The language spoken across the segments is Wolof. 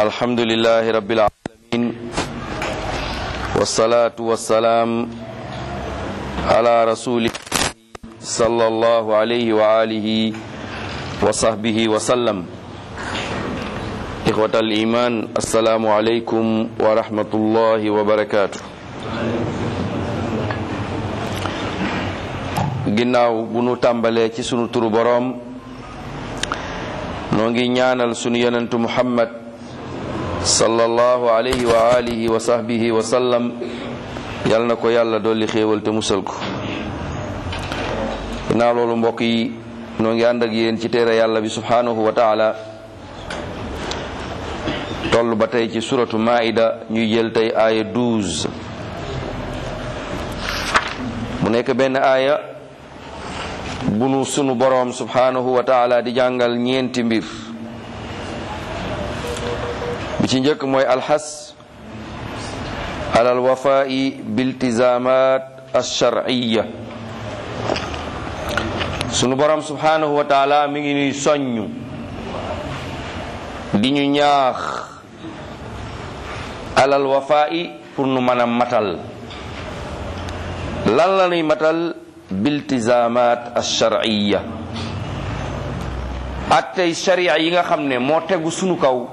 alhamdulillahi rabbil alamin wassalatu wassalaam ala rasulihi sallallahu alayhi wa alihi wa sahbihi wa sallam. Ikhwatal iman, assalamu alaykum wa rahmatullahi wa barakatuh. Ginnaaw bu nu tàmbalee ci sunu turu boroom, noo ngi ñaanal sunu yonentu Muhammad sallallahu alayhi wa alihi wa sahbihi wa sallam, yal na ko yàlla dolli xéewal te musal ko. ginnaaw loolu mbokk yi, noo ngi ànd ak yéen ci téere yàlla bi subhanahu wa taala, toll ba tey ci suratu Maida, ñuy jël tey aaya 12 mu nekk benn aaya bu nu sunu boroom subhanahu wa taala di jàngal ñeenti mbir. bi ci njëkk mooy alxas ala alwafaa'i biltizamat alshar'iyya. sunu boroom subhanahu wa taala mi ngi ñuy soññ di ñu ñaax alal wafaa'i pour nu mën a matal. lan la ñuy matal? biltizamat alshar'iyya, attey sharia yi nga xam ne moo tegu sunu kaw.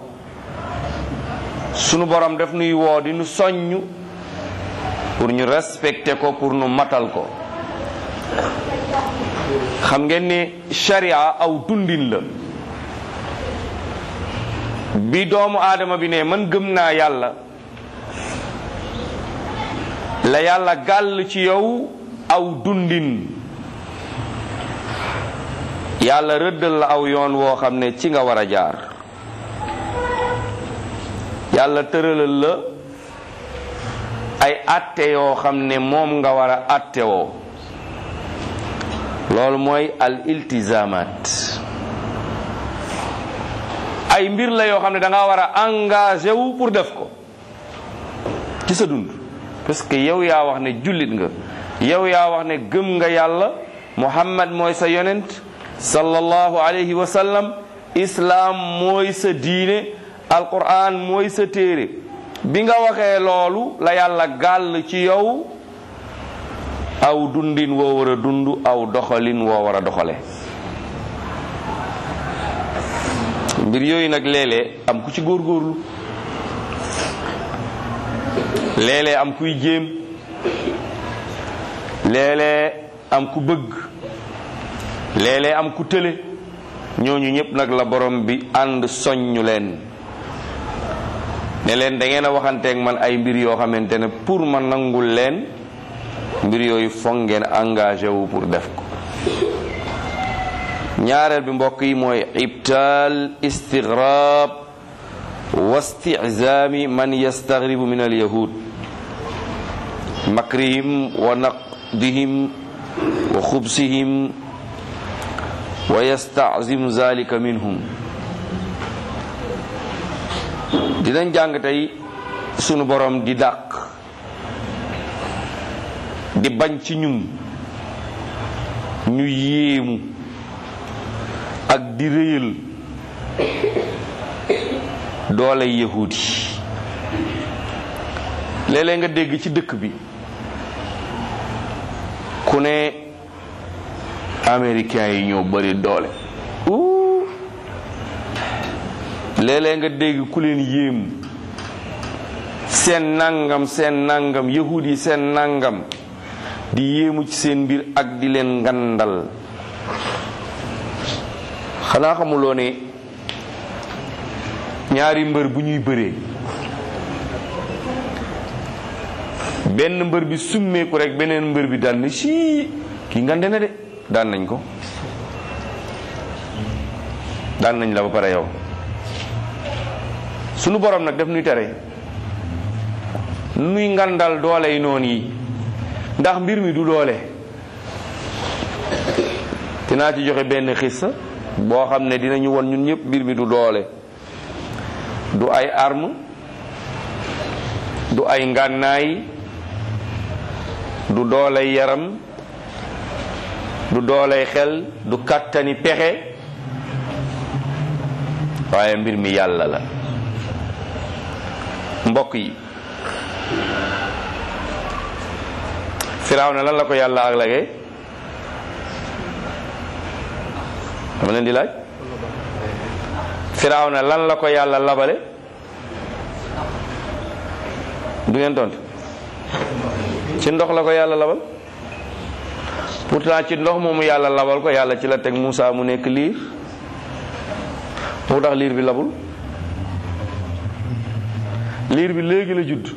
sunu borom daf nuy woo di nu soññ pour ñu respecter ko, pour nu matal ko. xam ngeen ni sharia aw dundin la. bi doomu aadama bi ne man gëm naa yàlla, la yàlla gàll ci yow aw dundin. yàlla rëddal la aw yoon woo xam ne ci nga war a jaar. yàlla tëralal la ay atte yoo xam ne moom nga war a atte woo. loolu mooy al iltizamat. ay mbir la yoo xam ne da nga war a engagé wu pour def ko ci sa dund, parce que yow yaa wax ne jullit nga, yow yaa wax ne gëm nga yàlla, Muhammad mooy sa yonent sallallahu alayhi wa sallam, islaam mooy sa diine, alquran mooy sa téere. bi nga waxee loolu la yàlla gàll ci yow aw dundin woo war a dund, aw doxalin woo war a doxale. mbir yooyu nag léeg-léeg am ku ci góorgóorlu, léeg-léeg am kuy jéem, léeg-léeg am ku bëgg, léeg-léeg am ku tële. ñooñu ñëpp nag la borom bi ànd soññu leen ne leen da ngeen a waxanteeg man ay mbir yoo xamante ne pour ma nangul leen, mbir yooyu foog ngeen engagé wu pour def ko. ñaareel bi mbokk yi mooy ibtaal istigrab wa istizaami man yastagribu min alyahud, makrihim wa naqdihim wa xubsihim wa yastazim zalika minhum. dinañ jàng tey sunu borom di dàq, di bañ ci ñun ñu yéemu ak di réyal doole yahuud yi. léeg-léeg nga dégg ci dëkk bi ku ne américains yi ñoo bari doole. léeg-léeg nga dégg ku leen yéem, seen nangam yahuud yi seen nangam, di yéemu ci seen mbir ak di leen ngandal. xanaa xamuloo ne ñaari mbër bu ñuy bëree, benn mbër bi summeeku rek beneen mbër bi daan na sii kii ngande na de, daan nañ ko, daan nañ la ba pare yow. sunu borom nag def nuy tere nuy ngandal doole yi noonu yi, ndax mbir mi du doole. dinaa ci joxe benn xissa boo xam ne dinañu won ñun ñëpp mbir mi du doole, du ay arme, du ay ngànnaay, du dooley yaram, du dooley xel, du kàttani pexe, waaye mbir mi yàlla la. mbokk yi Firawna lan la ko yàlla ak lagee dama leen di laaj Firawna lan la ko yàlla labale du ngeen tontu ci ndox la ko yàlla labal pourtant ci ndox moomu yàlla labal ko yàlla ci la teg Muusa mu nekk liir moo tax liir bi labul liir bi léegi la judd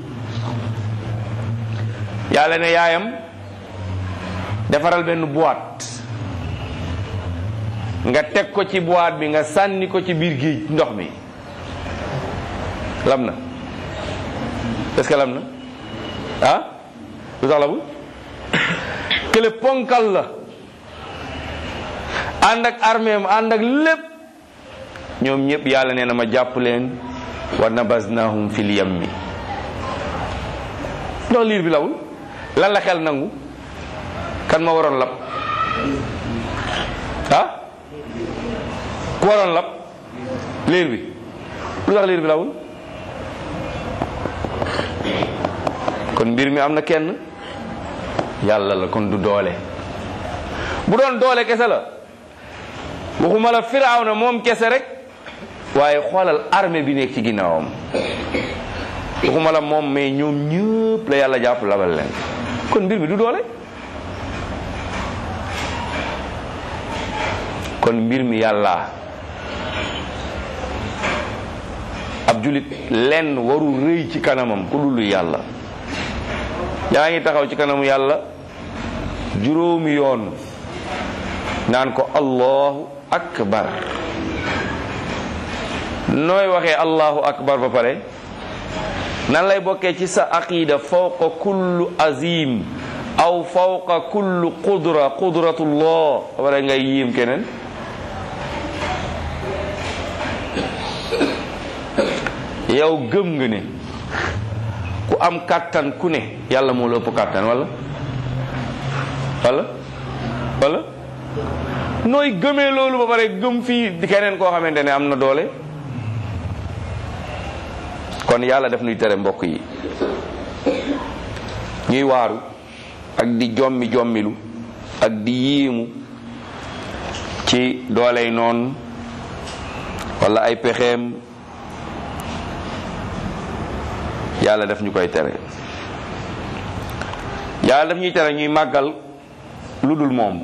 yàlla ne yaayam defaral benn boîte nga teg ko ci boîte bi nga sànni ko ci biir géej ndox mi lam na est-ce que lam na ah lu tax labul kële ponkal la ànd ak armée am ànd ak lépp ñoom ñëpp yàlla nee na ma jàpp leen wa nabasnahum fil yammi ndox liir bi lawul lan la xel nangu kan ma waroon lab ah ku waroon lab liir bi lu tax liir bi lawul kon mbir mi am na kenn yàlla la kon du doole bu doon doole kese la waxuma la Firawna moom kese rek waaye xoolal armée bi nekk ci ginnaawam waxuma la moom mais ñoom ñëpp la yàlla jàpp labal leen kon mbir mi du doole kon mbir mi yàlla ab julit lenn waru rëy ci kanamam ku dul yàlla yaa ngi taxaw ci kanamu yàlla juróomi yoon naan ko allahu akbar nooy waxee allahu akbar ba pare nan lay bokkee ci sa aqida fawqa kullu azim aw fawqa kullu qudratullah ba pare ngay yiim keneen yow gëm nga ne ku am kàttan ku ne yàlla moo la ëpp kàttan wala nooy gëmee loolu ba pare gëm fii di keneen koo xamante ne am na doole kon yàlla def nuy tere mbokk yi ñuy waaru ak di jommilu ak di yiimu ci dooley noon wala ay pexeem yàlla def ñu koy tere yàlla def ñuy tere ñuy màggal lu dul moom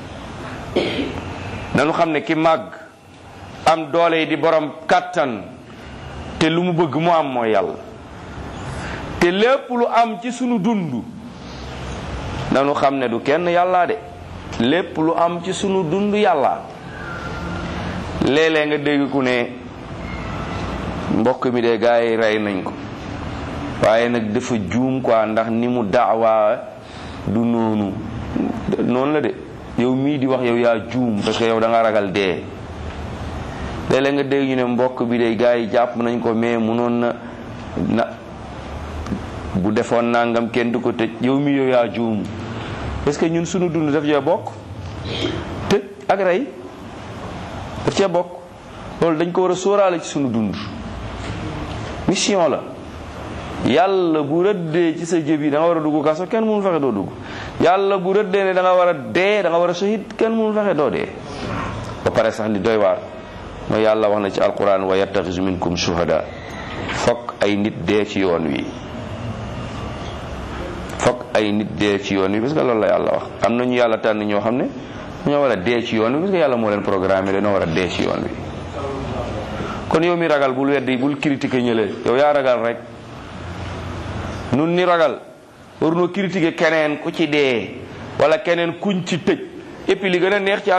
nanu xam ne ki màgg am doole yi di borom kàttan te lu mu bëgg mu am mooy yàlla te lépp lu am ci sunu dund nanu xam ne du kenn yàlla de lépp lu am ci sunu dund yàlla léeg-léeg nga dégg ku ne mbokk mi de gaa yi rey nañ ko waaye nag dafa juum quoi ndax ni mu daawaa du noonu la de yow mii di wax yow yaa juum parce que yow da nga ragal dee léeg-léeg nga dégg ñu ne mbokk bi de gaa yi jàpp nañ ko mais munoon na bu defoon nangam kenn du ko tëj yow mii yow yaa juum parce que ñun sunu dund daf cee bokk tëj ak rey daf cee bokk loolu dañ ko war a sóoraale ci sunu dund mission la yàlla bu rëddee ci sa jëb yi da nga war a dugg kaso kenn mënul fexe doo dugg yàlla bu rëddee ne da nga war a dee da nga war a shahid kenn mënul fexe doo dee ba pare sax li doy waar mooy yàlla wax na ci alquran wa yattaxisu minkum shuhada fokk ay nit dee ci yoon wi fokk ay nit dee ci yoon wi parce que loolu la yàlla wax am nañu yàlla tànn ñoo xam ne ñoo war a dee ci yoon wi parce que yàlla moo leen programmé dañoo war a dee ci yoon wi kon yow mi ragal bul weddi bul critiquer ñële yow yaa ragal rek nun ni ragal warunoo critiquer keneen ku ci dee wala keneen kuñ ci tëj et puis li gën a neex ci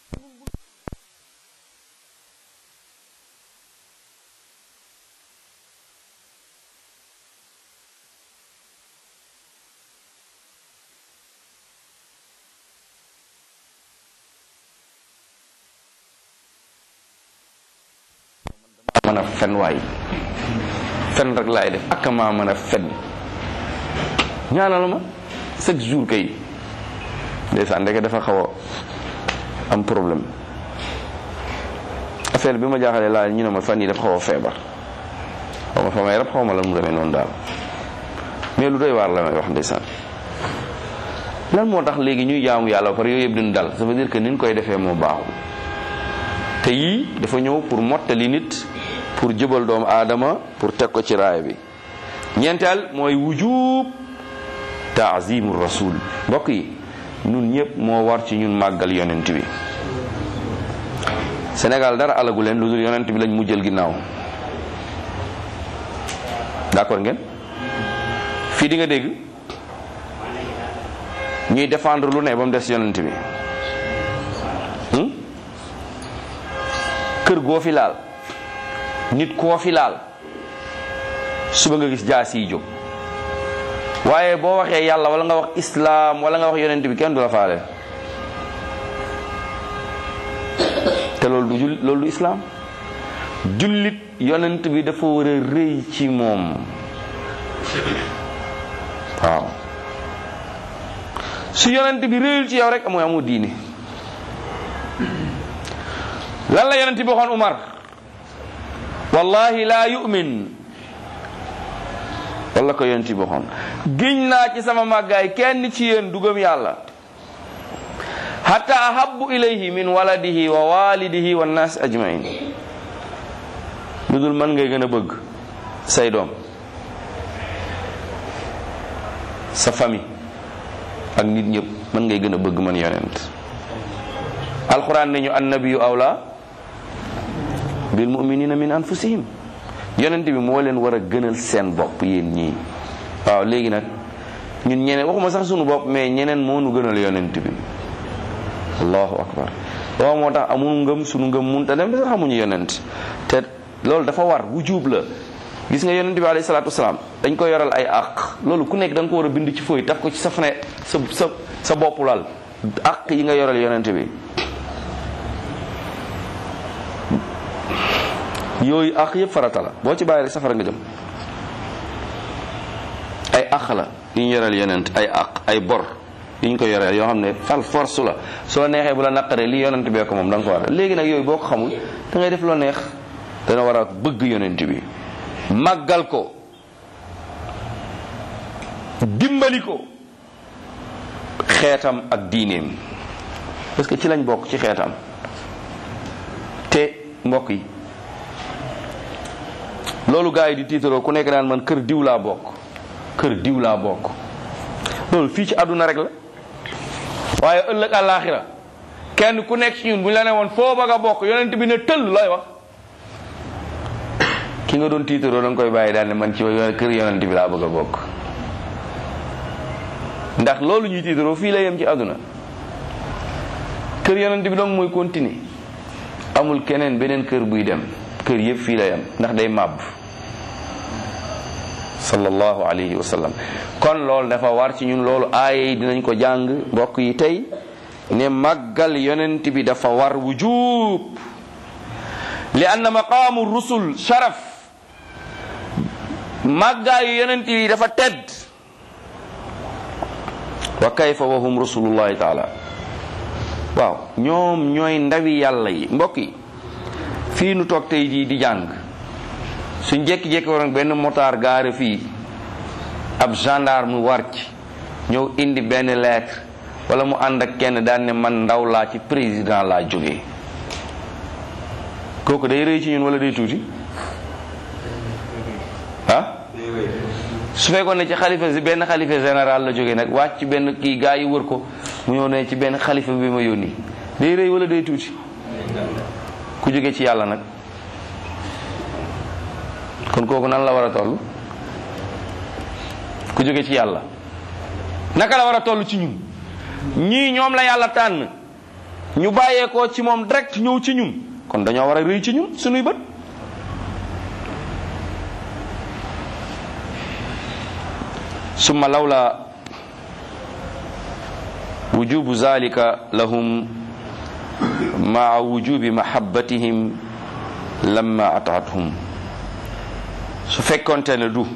mën a fen waay fen rek laay def ak maa mën a fen ñaanal ma chaque jour kay ndeysaan ndeke dafa xaw a am problème affaire bi ma jaaxalee laa ñu ne ma fan yi dafa xaw a feebar xaw ma fa may rab xaw ma la mu demee noonu daal mais lu doy waar la may wax ndeysaan lan moo tax léegi ñuy jaamu yàlla ba pare yooyu yëpp duñ dal ça veut dire que ni ñu koy defee moo baaxul te yii dafa ñëw pour mottali nit pour jëbal doomu aadama pour teg ko ci raay bi ñeenteel mooy wujub taazimu rasul mbokk yi ñun ñëpp moo war ci ñun màggal yonent bi Sénégal dara alagu leen lu dul yonent bi lañ mujjël ginnaaw d'accord ngeen fii di nga dégg ñuy défendre lu ne ba mu des yonent bi kër goo fi laal nit koo fi laal suba nga gis jaas yi jóg waaye boo waxee yàlla wala nga wax islam wala nga wax yonent bi kenn du la faale te loolu du islam jullit yonent bi dafa war a rëy ci moom waaw su yonent bi rëyul ci yow rek mooy amoo diine lan la yonent bi waxoon Umar wallahi la yu'min walla ko yonent bi waxoon giñ naa ci sama màggaay kenn ci yéen du gëm yàlla hatta ahabbu ilayhi min waladihi wa walidihi wa nas ajmain lu dul man ngay gën a bëgg say doom sa famille ak nit ñëpp man ngay gën a bëgg man yonent alquran ne ñu annabiyu awla bil mu'minina min anfusihim yonent bi moo leen war a gënal seen bopp yéen ñii waaw léegi nag ñun ñeneen waxuma sax sunu bopp mais ñeneen moo nu gënal yonent bi allahu akbar waaw moo tax amul ngëm sunu ngëm munta dem sax xamuñu yonent te loolu dafa war wujub la gis nga yonent bi alayhi salaatu wasalaam dañ ko yoral ay àq loolu ku nekk da nga ko war a bind ci fooy taf ko ci sa fene sa bopp lal àq yi nga yoral yonent bi yooyu àq yëpp farata la boo ci bàyyi rek safara nga jëm ay àq la yu ñu yoral yonent ay àq ay bor yu ñu ko yoreel yoo xam ne fal force la soo neexee bu la naqaree li yonent bee ko moom da nga ko war a léegi nag yooyu boo ko xamul da ngay def loo neex dana war a bëgg yonent bi màggal ko dimbali ko xeetam ak diineem parce que ci lañ bokk ci xeetam te mbokk yi loolu gars yi di tiitaroo ku nekk naan man kër diw laa bokk kër diw laa bokk loolu fii ci àdduna rek la waaye ëllëg àllaaxira kenn ku nekk ci ñun bu ñu la ne woon foo bëgg a bokk yonent bi ne tëll looy wax ki nga doon tiitaroo da nga koy bàyyi daal ne man ci kër yonent bi laa bëgg a bokk ndax loolu ñuy tiitaroo fii la yem ci àdduna kër yonent bi donc mooy continuer amul keneen beneen kër buy dem kër yëpp fii la yem ndax day màbb sallallahu alayhi wa sallam kon loolu dafa war ci ñun loolu aaya yi dinañ ko jàng mbokk yi tey ne màggal yonent bi dafa war wujub li anna maqaamu rusul sharaf màggaayu yonent yi dafa tedd wa kayfa wa hum rasulullahi taala waaw ñoom ñooy ndawi yàlla yi mbokk yi fii nu toog tey jii di jàng suñ jékki-jékki waroon benn motard gaare fii ab gendarme mu war ci ñëw indi benn lettre wala mu ànd ak kenn daan ne man ndaw laa ci président laa jógee kooku day rëy ci ñun wala day tuuti ah su fekkoon ne ci xalifa si benn xalifa général la jógee nag wàcc ci benn kii gaa yi wër ko mu ñëw ne ci benn xalifa bi ma yónni day rëy wala day tuuti ku jóge ci yàlla nag kon kooku nan la war a toll ku jóge ci yàlla naka la war a toll ci ñun ñii ñoom la yàlla tànn ñu bàyyeekoo ci moom direct ñëw ci ñun kon dañoo war a rëy ci ñun sunuy bët. summa lawla wujubu zalika lahum maa wujubi mahabbatihim lamma ataathum. su fekkonte ne du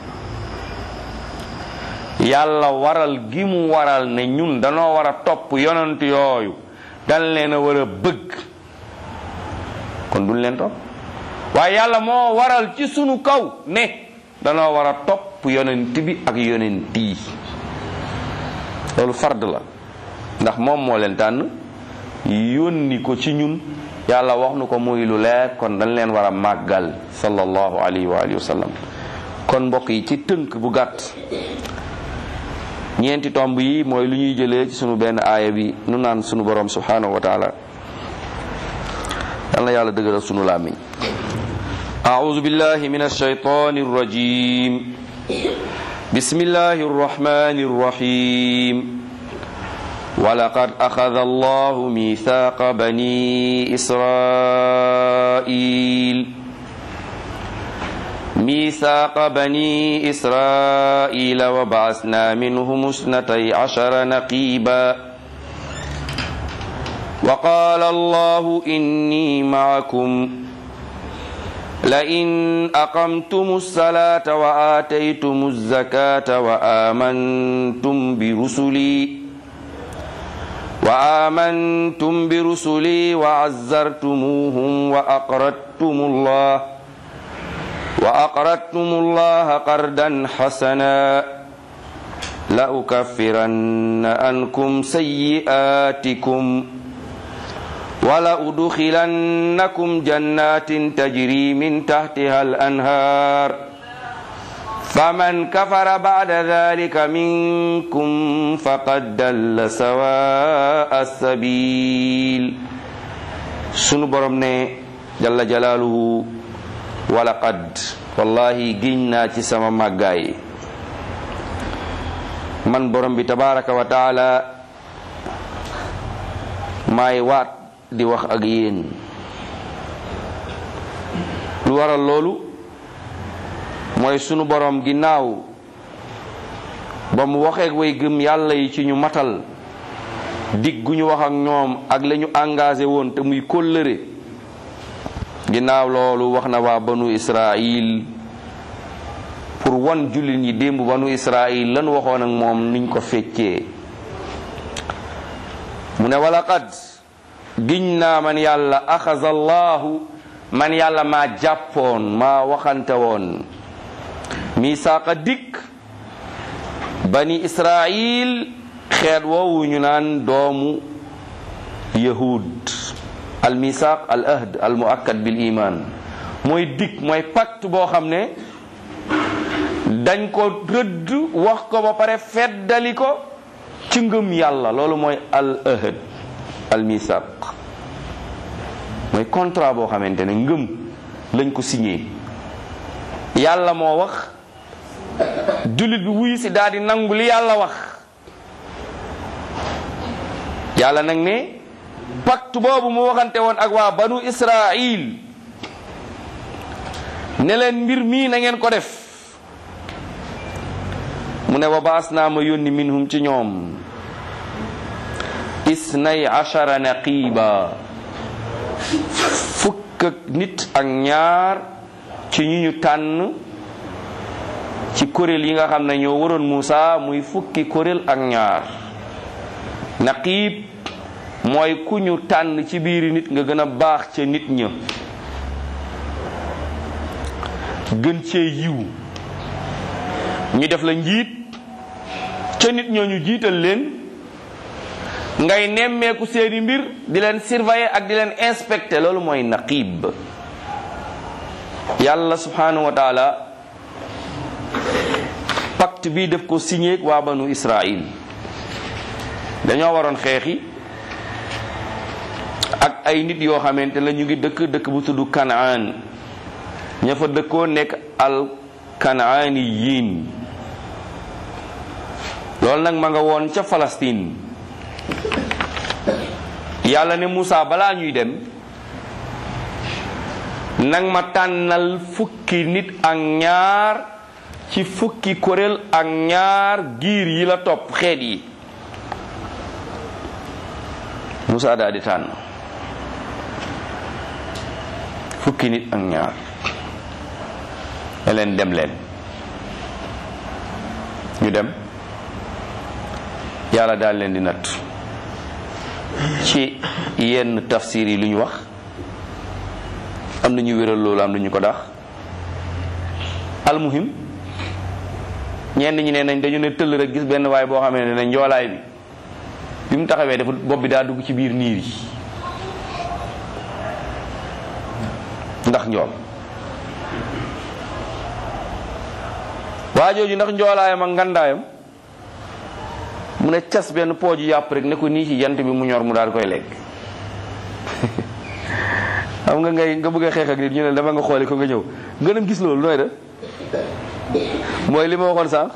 yàlla waral gi mu waral ne ñun danoo war a topp yonent yooyu dañ leen a war a bëgg kon duñ leen topp waaye yàlla moo waral ci sunu kaw ne danoo war a topp yonent bi ak yonent yi. loolu fard la ndax moom moo leen tànn yónni ko ci ñun yàlla wax nu ko muy lu leer kon dañ leen war a màggal sallallahu alayhi wa alihi wa sallam. kon mbokk yi ci tënk bu gàtt ñeenti tomb yi mooy lu ñuy jëlee ci sunu benn aaya bi nu naan sunu borom subhanahu wa taala yal na yàlla dëgëral sunu làmmiñ. a'udhu billahi minash shaytanir rajim bismillahir rahmanir rahim ولقد أخذ الله ميثاق بني إسرائيل وبعثنا منهم 12 نقيبا وقال الله إني معكم لئن أقمتم الصلاة وآتيتم الزكاة وآمنتم برسلي وعزرتموهم وأقرضتم الله قرضا حسنا لأكفرن عنكم سيئاتكم ولأدخلنكم جنات تجري من تحتها الأنهار فمن كفر بعد ذلك منكم فقد ضل سواء السبيل. sunu borom ne jalla jalaaluhu walaqad wallahi giñ naa ci sama màggaay man borom bi tabaraka wa taala maay waat di wax ak yéen. lu waral loolu mooy sunu borom ginnaaw ba mu waxee way gëm yàlla yi ci ñu matal dig gu ñu wax ak ñoom ak la ñu engagé woon te muy kóllëre ginnaaw loolu wax na waa banu Israil pour wan jullit ñi démb banu Israil lan waxoon ak moom niñ ko feccee. mu ne walaqad giñ naa man yàlla axazallahu man yàlla maa jàppoon maa waxante woon misaaqa dikk bani Israil xeet woowu ñu naan doomu yahud al misaaq al ahd al muakkad bil iman mooy dikk mooy pacte boo xam ne dañ ko rëdd wax ko ba pare feddali ko ci ngëm yàlla loolu mooy al ahd al misaaq mooy contrat boo xamante ne ngëm lañ ko signé yàlla moo wax jullit bi wuyu si daal di nangu li yàlla wax yàlla nag ne pacte boobu mu waxante woon ak waa banu Israil ne leen mbir mii na ngeen ko def mu ne wa baas naa ma yónni minhum ci ñoom 12 naqiba fukk ak nit ak ñaar ci ñu tànn ci kuréel yi nga xam ne ñoo waroon Muusa muy fukki kuréel ak ñaar. naqib mooy ku ñu tànn ci biiri nit nga gën a baax ca nit ña gën cee yiw ñu def la njiit ca nit ñoo ñu jiital leen ngay nemmeeku seeni mbir di leen surveiller ak di leen inspecter loolu mooy naqib. yàlla subhanahu wa taala pacte bi def ko signé waa banu Israil dañoo waroon xeexi ak ay nit yoo xamante la ñu ngi dëkk bu tudd Kanaan ña fa dëkkoo nekk al kanaaniyin loolu nag ma nga woon ca Palestine yàlla ne Moussa balaa ñuy dem nang ma tànnal fukki nit ak ñaar ci fukki kuréel ak ñaar giir yi la topp xeet yi. Moussa daal di tànn fukki nit ak ñaar ne leen dem leen. ñu dem yàlla daal leen di natt. ci yenn tafsir yi lu ñu wax am na ñu wéral loolu am na ñu ko dax almuhim ñenn ñi ne nañ dañu ne tëll rek gis benn waay boo xamee ne njoolaay bi mu taxawee dafa bopp bi daa dugg ci biir niir yi ndax njool. waa jooju ndax njoolaayam ak ngandaayam mu ne cas benn pooju yàpp rek ne ko nii ci jant bi mu ñor mu daal koy lekk. xam nga nga bëgg a xeex ak nit ñu ne dama nga xooli ko nga ñëw nga dem gis loolu nooy de mooy li ma waxoon sànq.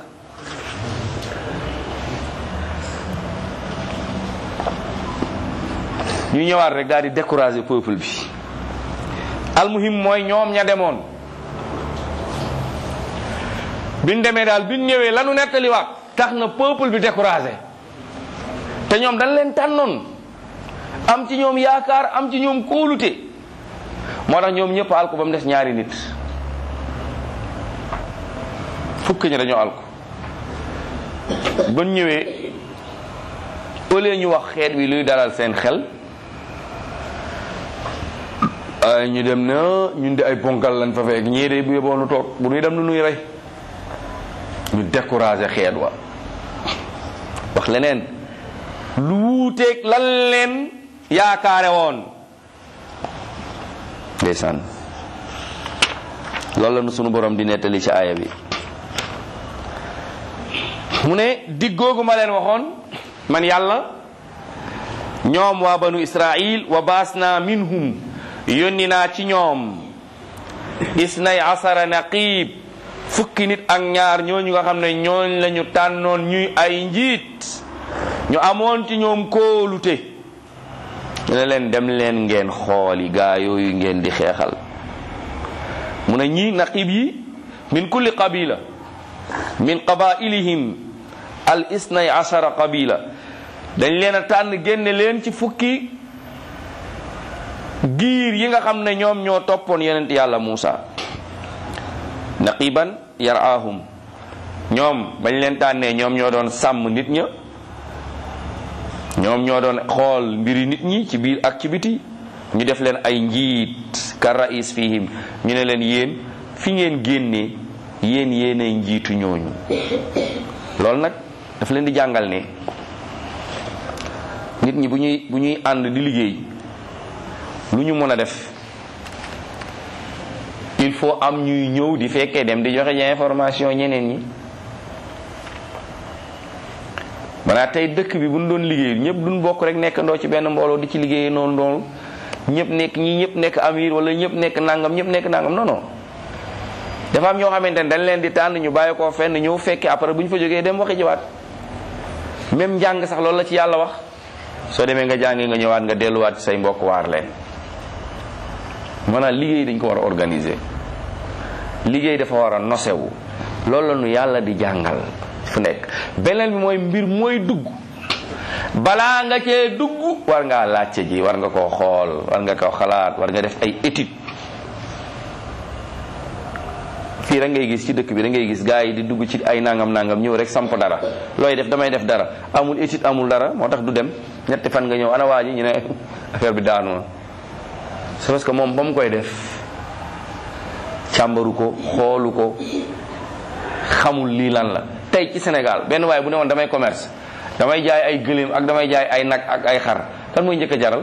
ñu ñëwaat rek daal di décourager peuple bi. almuhim mooy ñoom ña demoon biñ demee daal biñ ñëwee lanu nettaliwaat tax na peuple bi découragé te ñoom dañ leen tànnoon am ci ñoom yaakaar am ci ñoom kóolute moo tax ñoom ñëpp alko ba mu des ñaari nit fukki ñi dañoo alko ba ñëwee au lieu ñu wax xeet wi luy dalal seen xel ay ñu dem na ñun de ay ponkal lañ fa fekk ñii de bu yeboonu toog bu ñuy dem nu nuy rey ñu découragé xeet wa wax leneen lu wuuteeg lan leen yaakaare woon ndeysaan loolu la nu sunu borom di nettali ci aaya bi mu ne diggoogu ma leen waxoon man yàlla ñoom waa banu Israil wa baasna minhum yónni naa ci ñoom isnay asara naqib fukki nit ak ñaar ñooñu nga xam ne ñooñ lañu tànnoon ñuy ay njiit ñu amoon ci ñoom kóolute ñu ne leen dem leen ngeen xooli gaa yooyu ngeen di xeexal mu ne ñi naqib yi min kulli qabila min qabailihim al isnay ashara qabila dañ leen a tànn génne leen ci fukki giir yi nga xam ne ñoom ñoo toppoon yonent yàlla Muusa naqiban yarahum ñoom bañ leen tànnee ñoom ñoo doon sàmm nit ña ñoom ñoo doon xool mbiri nit ñi ci biir ak ci biti ñu def leen ay njiit ka rais fihim ñu ne leen yéen fi ngeen génnee yéen yéenay njiitu ñooñu loolu nag daf leen di jàngal ne nit ñi bu ñuy ànd di liggéey lu ñu mën a def il faut am ñuy ñëw di fekkee dem di joxe ña information ñeneen ñi maanaam tey dëkk bi bu ñu doon liggéey ñëpp duñ bokk rek nekkandoo ci benn mbooloo di ci liggéeyee noonu ñëpp nekk ñëpp nekk amir wala ñëpp nekk nangam non non dafa am ñoo xamante ne dañ leen di tànn ñu bàyyi koo fenn ñëw fekkee après bu ñu fa jógee dem waxi jiwaat même njàng sax loolu la ci yàlla wax soo demee nga jàngi nga ñëwaat nga delluwaat ci say mbokk waar leen maanaam liggéey dañ ko war a organiser liggéey dafa war a nosewu loolu la nu yàlla di jàngal fu nekk beneen bi mooy mbir mooy dugg balaa nga cee dugg war ngaa laajte ji war nga koo xool war nga koo xalaat war nga def ay étude fii rek ngay gis ci dëkk bi da ngay gis gars yi di dugg ci ay nangam ñëw rek samp dara looy def damay def dara amul étude amul dara moo tax du dem ñetti fan nga ñëw ana waa ji ñu ne affaire bi daanu na c'est parce que moom ba mu koy def càmbaru ko xoolu ko xamul lii lan la. tey ci Sénégal benn waaye bu ne woon damay commerce damay jaay ay gëléem ak damay jaay ay nag ak ay xar kan mooy njëkk a jaral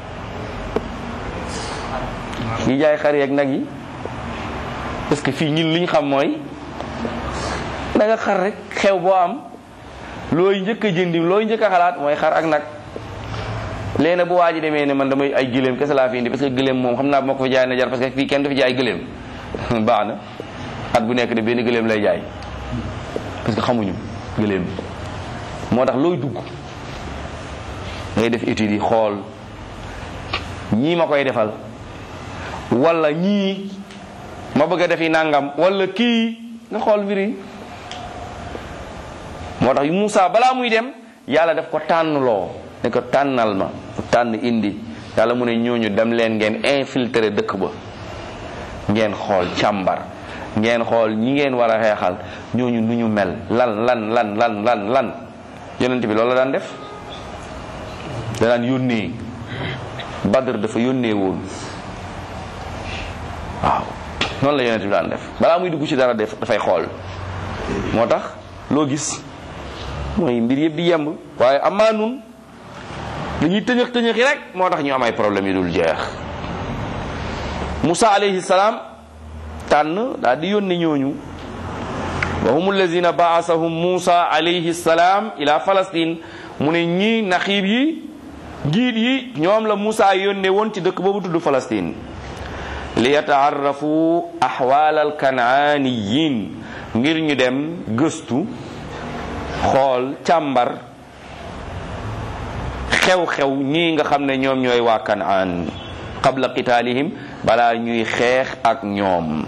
yi jaay xar yi ak nag yi parce que fii ñun li ñu xam mooy da nga xar rek xew boo am looy njëkk a jëndi looy njëkk a xalaat mooy xar ak nag léegi bu waa ji demee ne man damay ay gëléem kese laa fi indi parce que gëléem moom xam naa bu ma ko fi jaay na jar parce que fii kenn du fi jaay gëléem baax na at bu nekk de benn gëléem lay jaay parce que xamuñu gëléem moo tax looy dugg ngay def étude yi xool ñii ma koy defal, wala ñii ma bëgg a defi nangam, wala kii, nga xool mbir yi. moo tax Muusa balaa muy dem yàlla daf ko tànnloo ne ko tànnal ma, tànn indi. yàlla mu ne ñooñu dem leen ngeen infiltrer dëkk ba, ngeen xool càmbar, ngeen xool ñi ngeen war a xeexal ñooñu nu ñu mel, lan yonent bi loolu la daan def. da daan yónnee. Badr dafa yónnee woon. waaw noonu la yonent bi daan def balaa muy dugg ci dara dafay xool. moo tax loo gis mooy mbir yëpp di yemb, waaye amaa nun dañuy tëñëx tëñëxi rek, moo tax ñu am ay problème yu dul jeex. Musa alayhi salaam tànn daal di yónni ñooñu, wa hum allazina baasahum Musa alayhi salaam ila Palestine. mu ne ñii naxiib yi, giid yi, ñoom la Musa yónne woon ci dëkk boobu tudd Palestine. li yataarrafu ahwaal al kanaaniyin, ngir ñu dem gëstu, xool, càmbar xew-xew ñii nga xam ne ñoom ñooy waa Kanaan qabla qitaalihim, balaa ñuy xeex ak ñoom.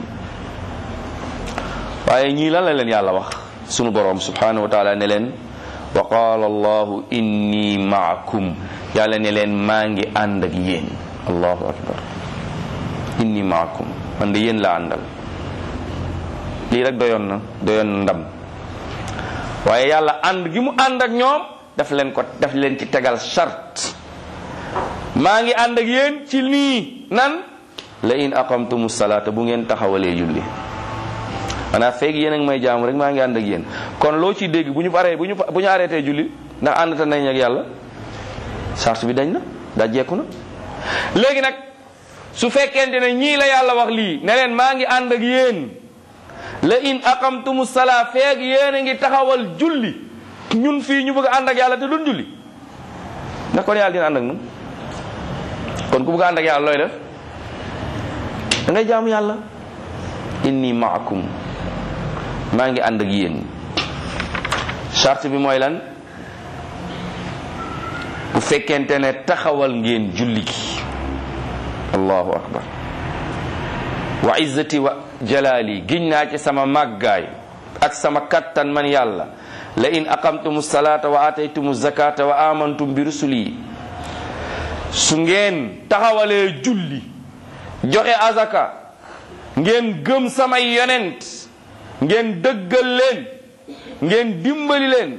waaye ñii lan la leen yàlla wax? sunu boroom subhanahu wa taala ne leen wa qaala allahu inni maakum, yàlla ne leen maa ngi ànd ak yéen. allahu akbar, inni maakum, man de yéen la àndal. lii rek doyoon na ndam. waaye yàlla ànd gi mu ànd ak ñoom daf leen ci tegal charte. maa ngi ànd ak yéen ci nii nan la in aqamtumu salaata, bu ngeen taxawalee julli. maanaam feeg yéen a ngi may jaamu rek maa ngi ànd ak yéen. kon loo ciy dégg bu ñu arrêté julli ndax ànd ta nañ ak yàlla, charte bi dañ na, dajjeeku na. léegi nag su fekkente ne ñii la yàlla wax lii ne leen maa ngi ànd ak yéen, la in aqamtumu salaa, feeg yéen a ngi taxawal julli, ñun fii ñu bëgg a ànd ak yàlla te duñ julli, ndax kon yàlla dina ànd ak ñun. kon ku bëgg a ànd ak yàlla looy def? da ngay jaamu yàlla. inni maakum, maa ngi ànd ak yéen. charte bi mooy lan? bu fekkente ne taxawal ngeen julli gi. allahu akbar. wa izzati wa jalaali, giñ naa ci sama màggaay ak sama kattan man yàlla, la in aqamtumu salata wa ataytumu zakata wa amantum bi rusuli, su ngeen taxawalee julli, joxe azaka, ngeen gëm samay yonent, ngeen dëggal leen, ngeen dimbali leen,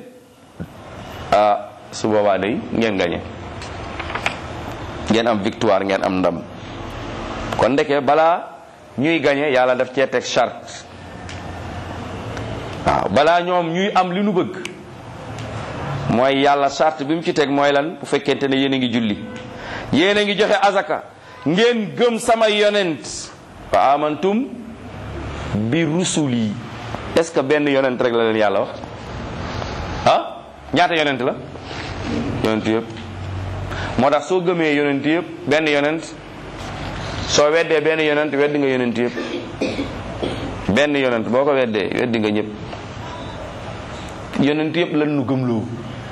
su boobaa day ngeen gañe, ngeen am victoire, ngeen am ndam. kon ndeke balaa ñuy gañe yàlla daf cee teg charte. waaw balaa ñoom ñuy am li nu bëgg, mooy yàlla charte bi mu ci teg mooy lan? bu fekkente ne yéen a ngi julli, yéen a ngi joxe azaka, ngeen gëm sama yonent, fa amantum bi rusuli. est-ce que benn yonent rek la leen yàlla wax? ñaata yonent la? yonent yëpp. moo tax soo gëmee yonent yëpp, benn yonent, soo weddee benn yonent, weddi nga yonent yëpp. benn yonent boo ko weddee, weddi nga ñëpp. yonent yëpp lan nu gëmloo.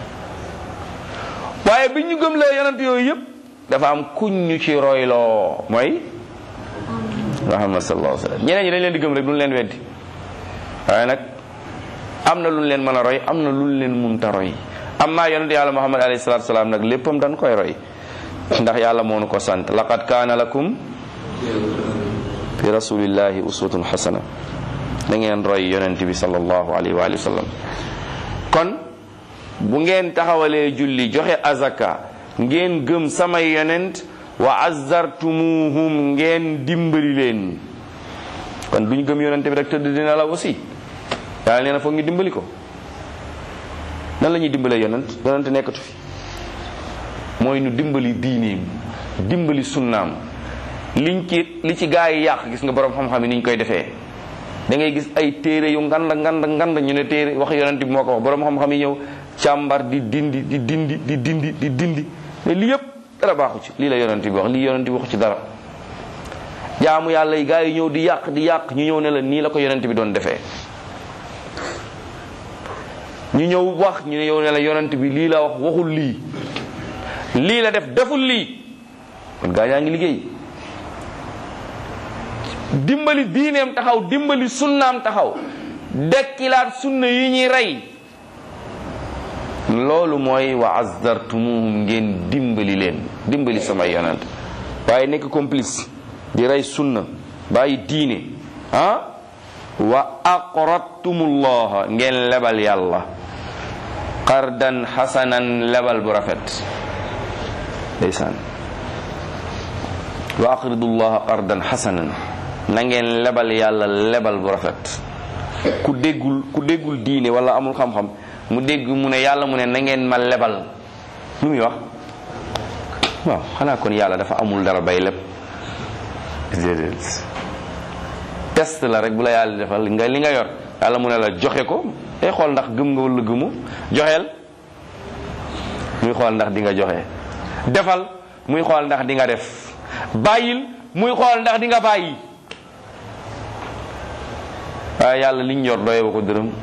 waaye bi ñu gëmlee yonent yooyu yëpp, dafa am kuñ ñu ci royloo, mooy Muhammad sallallahu alayhi wa sallam. ñeneen ñi dañ leen di gëm rek duñ leen weddi, waaye nag am na luñ leen mën a roy, am na luñ leen munta roy. amma yonent yàlla Muhammad alayhi salatu salaam nag léppam dañ koy roy, ndax yàlla moo nu ko sant. laqad kaana lakum fi rasulillahi uswatun hasana. da ngeen roy yonent bi sallallahu alayhi wa sallam. kon bu ngeen taxawalee julli, joxe azaka, ngeen gëm samay yonent, wa azzartumuhum, ngeen dimbali leen. kon duñ gëm yonent bi rek tëdd dina la aussi, yàlla nee na foog ñu dimbali ko. nan la ñuy dimbalee yonent? yonent nekkatu fi, mooy ñu dimbali diineem, dimbali sunnaam. li ci gaa yi yàq, gis nga borom xam-xam yi ni ñu koy defee. da ngay gis ay téere yu ngand ñu ne téere wax yonent bi moo ko wax, borom xam-xam yi ñëw càmbar di dindi mais lii yëpp dara baaxu ci. lii la yonent bi wax, lii yonent bi waxu ci dara. jaamu yàlla yi gaa yi ñëw di yàq ñu ñëw ne la nii la ko yonent bi doon defee. ñu ñëw wax ñu ne yow ne la yonent bi lii la wax, waxul lii la def, deful lii. kon gaa yaa ngi liggéey. dimbali diineem taxaw, dimbali sunnaam taxaw, dekkilaat sunna yi ñuy rey, loolu mooy wa azzartumuhum, ngeen dimbali leen, dimbali sama yonent. waaye nekk complice di rey sunna, bàyyi diine, wa aqradtumullaha, ngeen lebal yàlla qardan hasanan, lebal bu rafet. ndeysaan, wa aqridullaha qardan hasanan, na ngeen lebal yàlla lebal bu rafet. ku déggul diine wala amul xam-xam mu dégg mu ne yàlla mu ne na ngeen ma lebal, lu muy wax? waaw, xanaa kon yàlla dafa amul dara bay leb? déedéet, test la rek bu la yàlla defal nga li nga yor, yàlla mu ne la joxe ko, day xool ndax gëm nga wala gëmu. joxeel, muy xool ndax di nga joxe. defal, muy xool ndax di nga def. bàyyil, muy xool ndax di nga bàyyi. waaye yàlla liñ yor doyewu ko dërëm.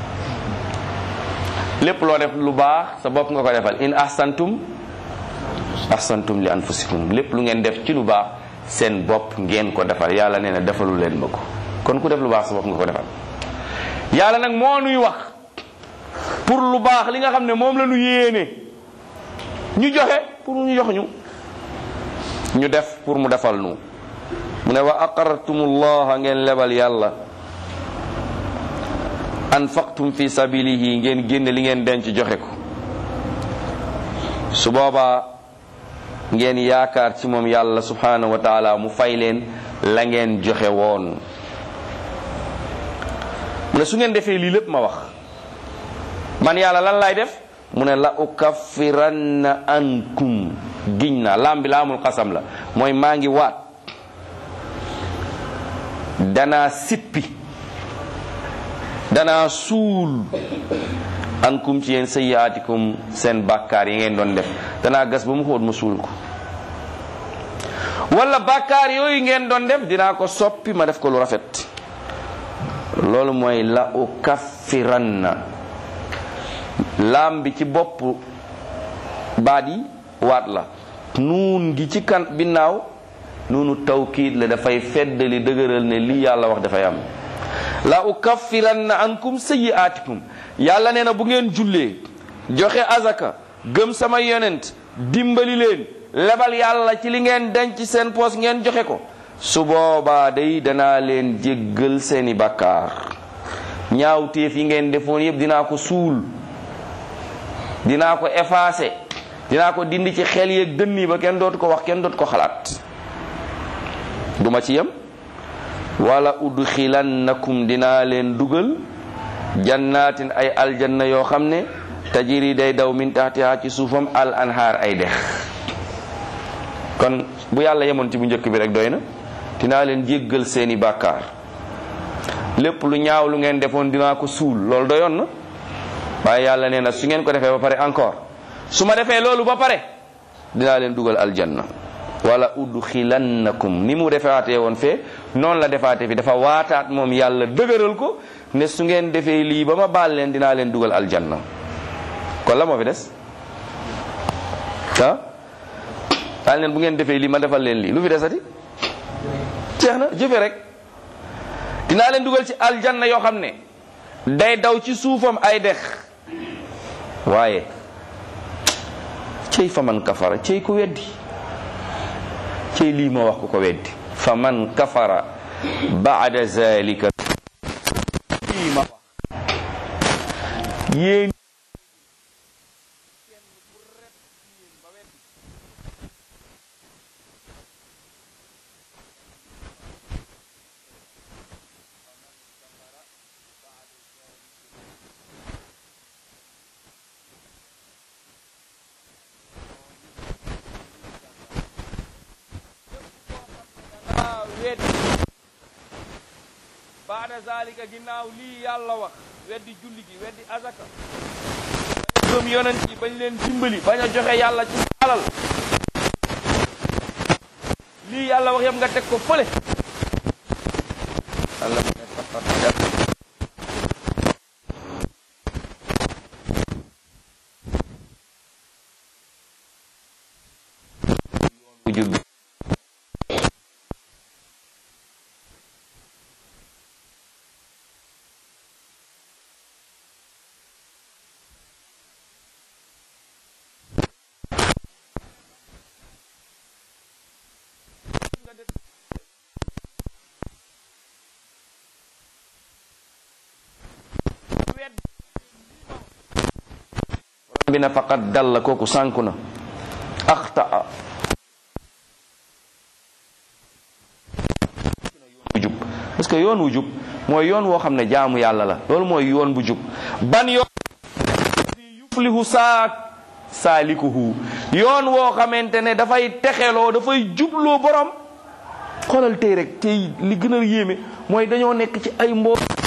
lépp loo def lu baax sa bopp nga ko defal. in ahsantum ahsantum li anfusikum, lépp lu ngeen def ci lu baax seen bopp ngeen ko defal. yàlla nee na defalu leen ma ko. kon ku def lu baax sa bopp nga ko defal. yàlla nag moo nuy wax pour lu baax li nga xam ne moom la ñu yéene ñu joxe pour ñu jox ñu def pour mu defal nu. mu ne wa aqartumullaha, ngeen lebal yàlla. anfaqtum fi sabilihi, ngeen génne li ngeen denc joxe ko. su boobaa ngeen yaakaar ci moom yàlla subhanahu wa taala mu fay leen la ngeen joxe woon. mu ne su ngeen defee lii lépp ma wax, man yàlla lan laay def? mu ne la ukaffiranna ankum, giñ naa, laam bi laamul xasam la, mooy maa ngi waat, danaa sippi, danaa suul ankum ci yéen sayyi'aatikum, seen bàkkaar yi ngeen doon def, danaa gas ba mu xóot ma suul ko. wala bàkkaar yooyu ngeen doon def dinaa ko soppi ma def ko lu rafet. loolu mooy la ukaffiranna. laam bi ci bopp baat yi waat la, nuun gi ci kan binnaaw nuunu tawkiid la, dafay feddali dëgëral ne lii yàlla wax dafay am. la ukaffiranna ankum sayyi'aatikum, yàlla nee na bu ngeen jullee, joxe azaka, gëm sama yonent, dimbali leen, lebal yàlla ci li ngeen denc seen poos ngeen joxe ko, su boobaa day danaa leen jéggal seeni bàkkaar. ñaawteef yi ngeen defoon yépp dinaa ko suul, dinaa ko effacer, dinaa ko dindi ci xel yeeg dënn yi ba kenn dootu ko wax, kenn dootu ko xalaat. duma ci yem, wala udxilannakum, dinaa leen dugal jannaatin ay aljanna yoo xam ne tajiri day daw min tahtiha ci suufam al anhaar ay dex. kon bu yàlla yemoon ci bu njëkk bi rek doy na. dinaa leen jéggal seeni bàkkaar, lépp lu ñaaw lu ngeen defoon dinaa ko suul, loolu doyoon na. waaye yàlla nee na su ngeen ko defee ba pare encore, su ma defee loolu ba pare dinaa leen dugal aljanna. wala udxilannakum, ni mu defaatee woon fee noonu la defaatee fi, dafa waataat moom yàlla dëgëral ko ne su ngeen defee lii ba ma baal leen dinaa leen dugal aljanna. kon la moo fi des daal leen bu ngeen defee lii ma defal leen lii, lu fi desati? jeex na, jëfe rek. dinaa leen dugal ci aljanna yoo xam ne day daw ci suufam ay dex. waaye cey fa man kafara, cey ku weddi, cey lii ma wax ko weddi. fa man kafara ba'da zalika, lii ma wax yéen baada zalika, ginnaaw lii yàlla wax, weddi julli gi, weddi azaka, gëm yonent yi, bañ leen dimbali, bañ a joxe yàlla ci alal, lii yàlla wax yam nga teg ko fële. bi na faqad dalla kooku sànku na axtaa bu jub parce que yoon wu jub mooy yoon woo xam ne jaamu yàlla la loolu mooy yoon bu jub ban yoon yuflihu saalikuhu yoon woo xamante ne dafay texeloo dafay jubloo borom xoolal tey rek tey li gën a yéeme mooy dañoo nekk ci ay mbooloo